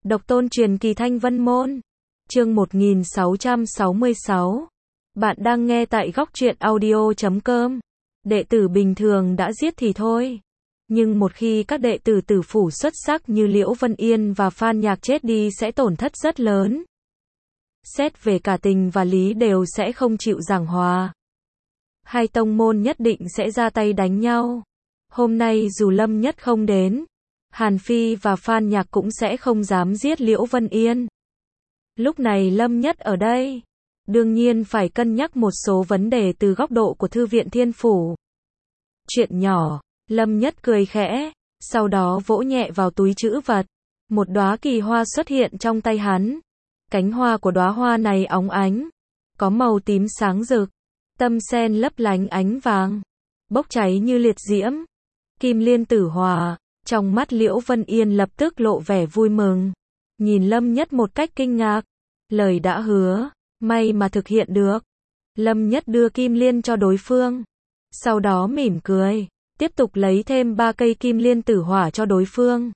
Độc tôn truyền kỳ Thanh Vân Môn. Chương 1666. Bạn đang nghe tại góc truyện audio.com. Đệ tử bình thường đã giết thì thôi. Nhưng một khi các đệ tử tử phủ xuất sắc như Liễu Vân Yên và Phan Nhạc chết đi sẽ tổn thất rất lớn. Xét về cả tình và lý đều sẽ không chịu giảng hòa. Hai tông môn nhất định sẽ ra tay đánh nhau. Hôm nay dù Lâm Nhất không đến, Hàn Phi và Phan Nhạc cũng sẽ không dám giết Liễu Vân Yên. Lúc này Lâm Nhất ở đây, đương nhiên phải cân nhắc một số vấn đề từ góc độ của Thư viện Thiên Phủ. Chuyện nhỏ, Lâm Nhất cười khẽ, sau đó vỗ nhẹ vào túi trữ vật. Một đóa kỳ hoa xuất hiện trong tay hắn. Cánh hoa của đóa hoa này óng ánh, có màu tím sáng rực, tâm sen lấp lánh ánh vàng, bốc cháy như liệt diễm. Kim liên tử hỏa. Trong mắt Liễu Vân Yên lập tức lộ vẻ vui mừng, nhìn Lâm Nhất một cách kinh ngạc. Lời đã hứa, may mà thực hiện được. Lâm Nhất đưa kim liên cho đối phương, sau đó mỉm cười, tiếp tục lấy thêm 3 cây kim liên tử hỏa cho đối phương.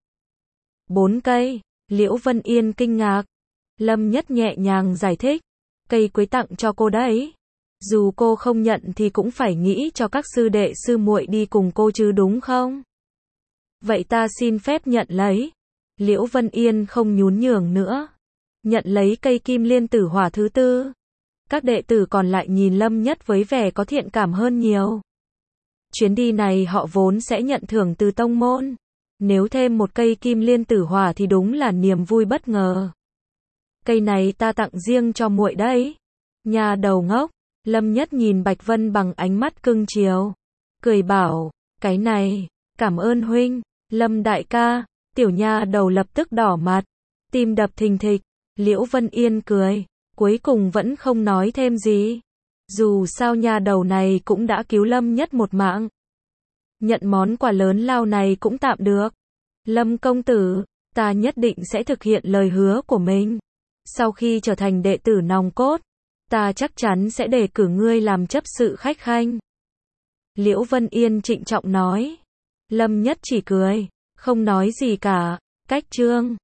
4 cây, Liễu Vân Yên kinh ngạc. Lâm Nhất nhẹ nhàng giải thích, cây quấy tặng cho cô đấy. Dù cô không nhận thì cũng phải nghĩ cho các sư đệ sư muội đi cùng cô chứ đúng không? Vậy ta xin phép nhận lấy. Liễu Vân Yên không nhún nhường nữa, nhận lấy cây kim liên tử hỏa thứ 4. Các đệ tử còn lại nhìn Lâm Nhất với vẻ có thiện cảm hơn nhiều. Chuyến đi này họ vốn sẽ nhận thưởng từ tông môn. Nếu thêm một cây kim liên tử hỏa thì đúng là niềm vui bất ngờ. Cây này ta tặng riêng cho muội đấy. Nhà đầu ngốc. Lâm Nhất nhìn Bạch Vân bằng ánh mắt cưng chiều, cười bảo, cái này, cảm ơn huynh. Lâm đại ca. Tiểu nha đầu lập tức đỏ mặt, tim đập thình thịch. Liễu Vân Yên cười, cuối cùng vẫn không nói thêm gì. Dù sao nha đầu này cũng đã cứu Lâm Nhất một mạng. Nhận món quà lớn lao này cũng tạm được. Lâm công tử, ta nhất định sẽ thực hiện lời hứa của mình. Sau khi trở thành đệ tử nòng cốt, ta chắc chắn sẽ đề cử ngươi làm chấp sự khách khanh. Liễu Vân Yên trịnh trọng nói. Lâm Nhất chỉ cười, không nói gì cả. Cách chương